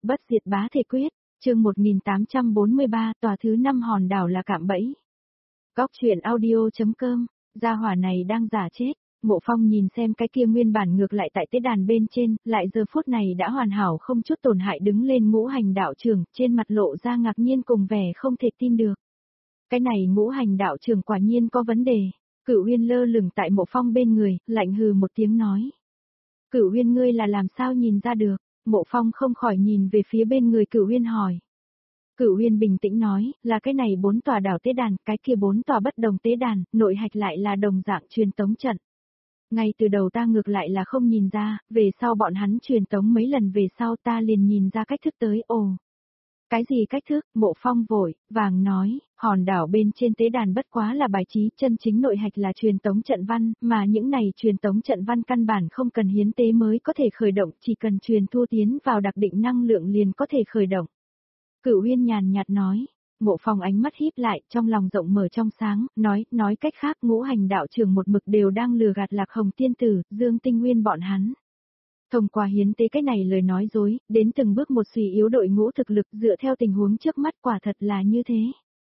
Bất diệt bá thể quyết, chương 1843, tòa thứ 5 hòn đảo là cạm bẫy. Góc truyện audio.com, gia hỏa này đang giả chết. Mộ Phong nhìn xem cái kia nguyên bản ngược lại tại tế đàn bên trên, lại giờ phút này đã hoàn hảo không chút tổn hại đứng lên ngũ hành đạo trưởng, trên mặt lộ ra ngạc nhiên cùng vẻ không thể tin được. Cái này ngũ hành đạo trưởng quả nhiên có vấn đề. Cửu Uyên lơ lửng tại Mộ Phong bên người, lạnh hừ một tiếng nói. Cửu Uyên ngươi là làm sao nhìn ra được? Mộ Phong không khỏi nhìn về phía bên người Cửu Uyên hỏi. Cửu Uyên bình tĩnh nói, là cái này 4 tòa đảo tế đàn, cái kia 4 tòa bất đồng tế đàn, nội hạch lại là đồng dạng truyền tống trận. Ngay từ đầu ta ngược lại là không nhìn ra, về sau bọn hắn truyền tống mấy lần về sau ta liền nhìn ra cách thức tới. Ồ, cái gì cách thức? Mộ Phong vội vàng nói, hòn đảo bên trên tế đàn bất quá là bài trí, chân chính nội hạch là truyền tống trận văn, mà những này truyền tống trận văn căn bản không cần hiến tế mới có thể khởi động, chỉ cần truyền thu tiến vào đặc định năng lượng liền có thể khởi động. Cửu Uyên nhàn nhạt nói. Mộ Phong ánh mắt híp lại, trong lòng rộng mở trong sáng, nói cách khác ngũ hành đạo trưởng một mực đều đang lừa gạt Lạc Hồng tiên tử, Dương Tinh Nguyên bọn hắn. Thông qua hiến tế cái này lời nói dối, đến từng bước một suy yếu đội ngũ thực lực dựa theo tình huống trước mắt quả thật là như thế.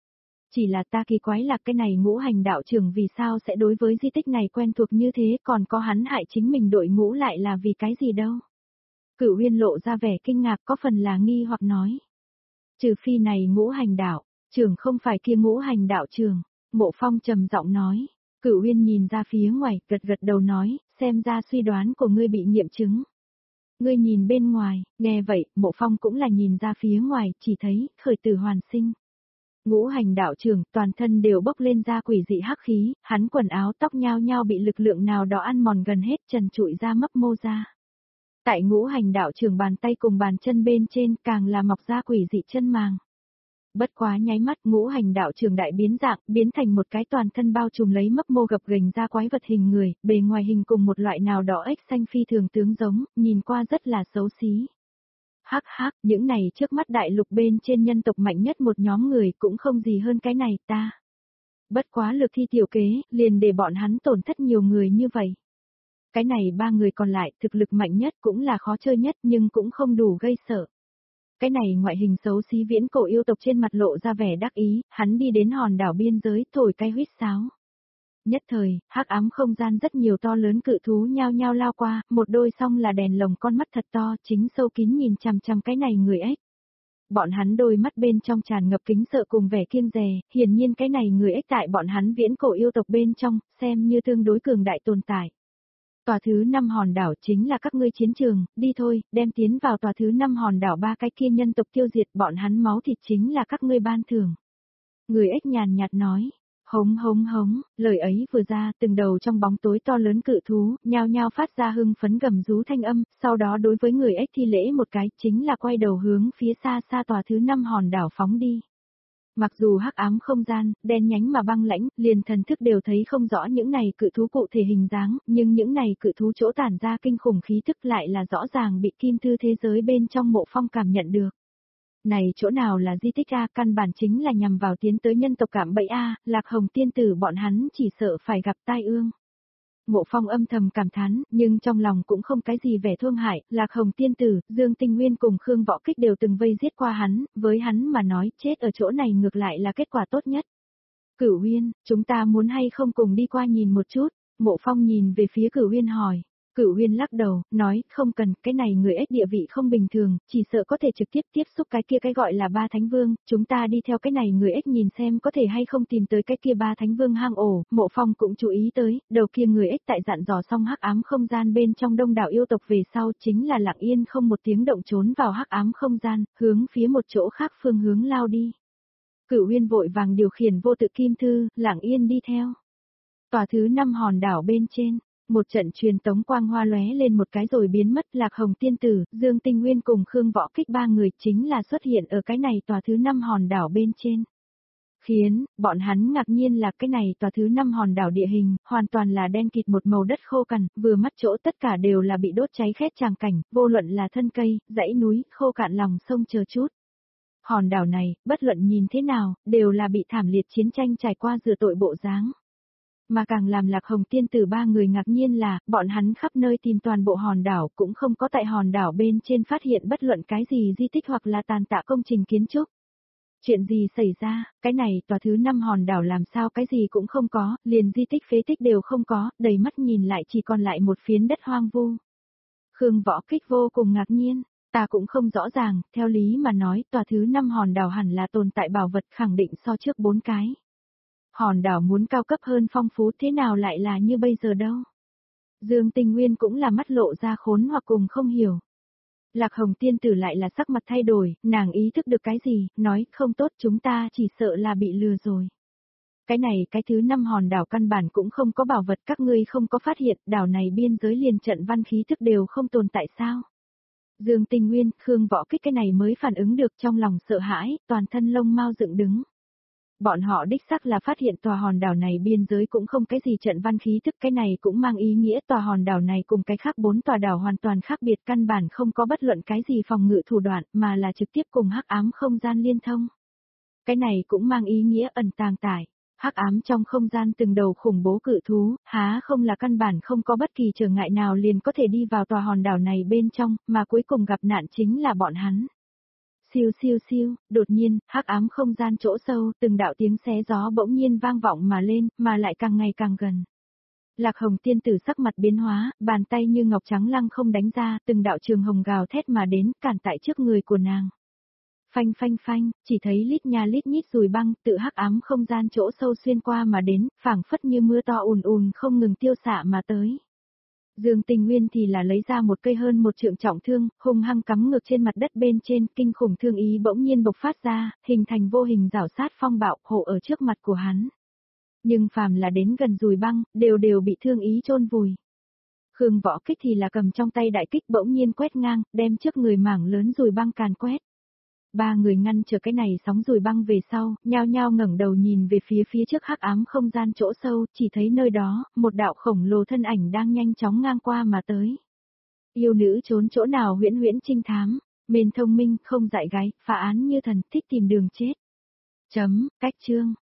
Chỉ là ta kỳ quái là cái này ngũ hành đạo trưởng vì sao sẽ đối với di tích này quen thuộc như thế, còn có hắn hại chính mình đội ngũ lại là vì cái gì đâu. Cửu Uyên lộ ra vẻ kinh ngạc có phần là nghi hoặc nói. Trừ phi này ngũ hành đạo, trưởng không phải kia ngũ hành đạo trưởng. Mộ Phong trầm giọng nói. Cửu Uyên nhìn ra phía ngoài, gật gật đầu nói, xem ra suy đoán của ngươi bị nghiệm chứng. Ngươi nhìn bên ngoài, nghe vậy, Mộ Phong cũng là nhìn ra phía ngoài, chỉ thấy, khởi tử hoàn sinh. Ngũ hành đạo trưởng, toàn thân đều bốc lên ra quỷ dị hắc khí, hắn quần áo tóc nhao nhao bị lực lượng nào đó ăn mòn gần hết, trần trụi ra mấp mô ra. Tại ngũ hành đạo trưởng bàn tay cùng bàn chân bên trên càng là mọc ra quỷ dị chân màng. Bất quá nháy mắt ngũ hành đạo trưởng đại biến dạng, biến thành một cái toàn thân bao trùm lấy mấp mô gập ghềnh ra quái vật hình người, bề ngoài hình cùng một loại nào đó ếch xanh phi thường tướng giống, nhìn qua rất là xấu xí. Hắc hắc, những này trước mắt đại lục bên trên nhân tộc mạnh nhất một nhóm người cũng không gì hơn cái này ta. Bất quá lực thi tiểu kế, liền để bọn hắn tổn thất nhiều người như vậy. Cái này 3 người còn lại thực lực mạnh nhất cũng là khó chơi nhất nhưng cũng không đủ gây sợ. Cái này ngoại hình xấu xí viễn cổ yêu tộc trên mặt lộ ra vẻ đắc ý, hắn đi đến hòn đảo biên giới thổi cái huýt sáo. Nhất thời, hắc ám không gian rất nhiều to lớn cự thú nhao nhao lao qua, một đôi song là đèn lồng con mắt thật to chính sâu kín nhìn chằm chằm cái này người ếch. Bọn hắn đôi mắt bên trong tràn ngập kính sợ cùng vẻ kiêng dè, hiển nhiên cái này người ếch tại bọn hắn viễn cổ yêu tộc bên trong, xem như tương đối cường đại tồn tại. Tòa thứ 5 hòn đảo chính là các ngươi chiến trường, đi thôi, đem tiến vào tòa thứ 5 hòn đảo 3 cái kia nhân tộc tiêu diệt bọn hắn máu thịt chính là các ngươi ban thưởng. Người ếch nhàn nhạt nói, hống hống hống, lời ấy vừa ra từng đầu trong bóng tối to lớn cự thú, nhao nhao phát ra hưng phấn gầm rú thanh âm, sau đó đối với người ếch thi lễ một cái chính là quay đầu hướng phía xa xa tòa thứ 5 hòn đảo phóng đi. Mặc dù hắc ám không gian, đen nhánh mà băng lãnh, liền thần thức đều thấy không rõ những này cự thú cụ thể hình dáng, nhưng những này cự thú chỗ tản ra kinh khủng khí thức lại là rõ ràng bị kim thư thế giới bên trong Mộ Phong cảm nhận được. Này chỗ nào là di tích A, căn bản chính là nhằm vào tiến tới nhân tộc cạm bẫy A, Lạc Hồng tiên tử bọn hắn chỉ sợ phải gặp tai ương. Mộ Phong âm thầm cảm thán, nhưng trong lòng cũng không cái gì vẻ thương hại, Lạc Hồng tiên tử, Dương Tinh Nguyên cùng Khương Võ Kích đều từng vây giết qua hắn, với hắn mà nói chết ở chỗ này ngược lại là kết quả tốt nhất. Cửu Uyên, chúng ta muốn hay không cùng đi qua nhìn một chút? Mộ Phong nhìn về phía Cửu Uyên hỏi. Cửu Uyên lắc đầu, nói, không cần, cái này người ếch địa vị không bình thường, chỉ sợ có thể trực tiếp tiếp xúc cái kia cái gọi là 3 thánh vương, chúng ta đi theo cái này người ếch nhìn xem có thể hay không tìm tới cái kia 3 thánh vương hang ổ. Mộ Phong cũng chú ý tới, đầu kia người ếch tại dặn dò xong hắc ám không gian bên trong đông đảo yêu tộc về sau chính là lặng yên không một tiếng động trốn vào hắc ám không gian, hướng phía một chỗ khác phương hướng lao đi. Cửu Uyên vội vàng điều khiển vô tự kim thư, lặng yên đi theo. Tòa thứ 5 hòn đảo bên trên. Một trận truyền tống quang hoa lóe lên một cái rồi biến mất, Lạc Hồng tiên tử, Dương Tinh Nguyên cùng Khương Võ Kích 3 người chính là xuất hiện ở cái này tòa thứ 5 hòn đảo bên trên. Khiến bọn hắn ngạc nhiên là cái này tòa thứ 5 hòn đảo địa hình, hoàn toàn là đen kịt một màu đất khô cằn, vừa mắt chỗ tất cả đều là bị đốt cháy khét tràng cảnh, vô luận là thân cây, dãy núi, khô cạn lòng sông chờ chút. Hòn đảo này, bất luận nhìn thế nào, đều là bị thảm liệt chiến tranh trải qua rửa tội bộ dáng. Mà càng làm Lạc Hồng tiên tử ba người ngạc nhiên là, bọn hắn khắp nơi tìm toàn bộ hòn đảo cũng không có tại hòn đảo bên trên phát hiện bất luận cái gì di tích hoặc là tàn tạ công trình kiến trúc. Chuyện gì xảy ra, cái này tòa thứ 5 hòn đảo làm sao cái gì cũng không có, liền di tích phế tích đều không có, đầy mắt nhìn lại chỉ còn lại một phiến đất hoang vu. Khương Võ Kích vô cùng ngạc nhiên, ta cũng không rõ ràng, theo lý mà nói tòa thứ 5 hòn đảo hẳn là tồn tại bảo vật khẳng định so trước 4 cái. Hòn đảo muốn cao cấp hơn phong phú thế nào lại là như bây giờ đâu. Dương Tình Nguyên cũng là mắt lộ ra khốn hoặc cùng không hiểu. Lạc Hồng tiên tử lại là sắc mặt thay đổi, nàng ý thức được cái gì, nói không tốt chúng ta chỉ sợ là bị lừa rồi. Cái này cái thứ 5 hòn đảo căn bản cũng không có bảo vật các ngươi không có phát hiện đảo này biên giới liền trận văn khí thức đều không tồn tại sao. Dương Tình Nguyên, Khương Võ Kích cái này mới phản ứng được trong lòng sợ hãi, toàn thân lông mau dựng đứng. Bọn họ đích xác là phát hiện tòa hòn đảo này biên giới cũng không cái gì trận văn khí thức, cái này cũng mang ý nghĩa tòa hòn đảo này cùng cái khác 4 tòa đảo hoàn toàn khác biệt, căn bản không có bất luận cái gì phòng ngự thủ đoạn mà là trực tiếp cùng hắc ám không gian liên thông. Cái này cũng mang ý nghĩa ẩn tàng tại hắc ám trong không gian từng đầu khủng bố cự thú, há không là căn bản không có bất kỳ trở ngại nào liền có thể đi vào tòa hòn đảo này bên trong, mà cuối cùng gặp nạn chính là bọn hắn. Siêu siêu siêu, đột nhiên, hắc ám không gian chỗ sâu, từng đạo tiếng xé gió bỗng nhiên vang vọng mà lên, mà lại càng ngày càng gần. Lạc Hồng tiên tử sắc mặt biến hóa, bàn tay như ngọc trắng lăng không đánh ra, từng đạo trường hồng gào thét mà đến, cản tại trước người của nàng. Phanh phanh phanh, chỉ thấy lít nha lít nhít dùi băng, tự hắc ám không gian chỗ sâu xuyên qua mà đến, phảng phất như mưa to ùn ùn không ngừng tiêu xạ mà tới. Dương Tình Nguyên thì là lấy ra một cây hơn một trượng trọng thương, hung hăng cắm ngược trên mặt đất bên trên, kinh khủng thương ý bỗng nhiên bộc phát ra, hình thành vô hình rảo sát phong bạo hộ ở trước mặt của hắn. Nhưng phàm là đến gần dùi băng, đều bị thương ý chôn vùi. Khương Võ Kích thì là cầm trong tay đại kích bỗng nhiên quét ngang, đem trước người mảng lớn dùi băng càn quét. Ba người ngăn chờ cái này sóng dùi băng về sau, nhao nhao ngẩng đầu nhìn về phía trước hắc ám không gian chỗ sâu, chỉ thấy nơi đó, một đạo khổng lồ thân ảnh đang nhanh chóng ngang qua mà tới. Yêu nữ trốn chỗ nào huyễn huyễn trinh thám, mền thông minh, không dại gái, phá án như thần, thích tìm đường chết. Cách chương.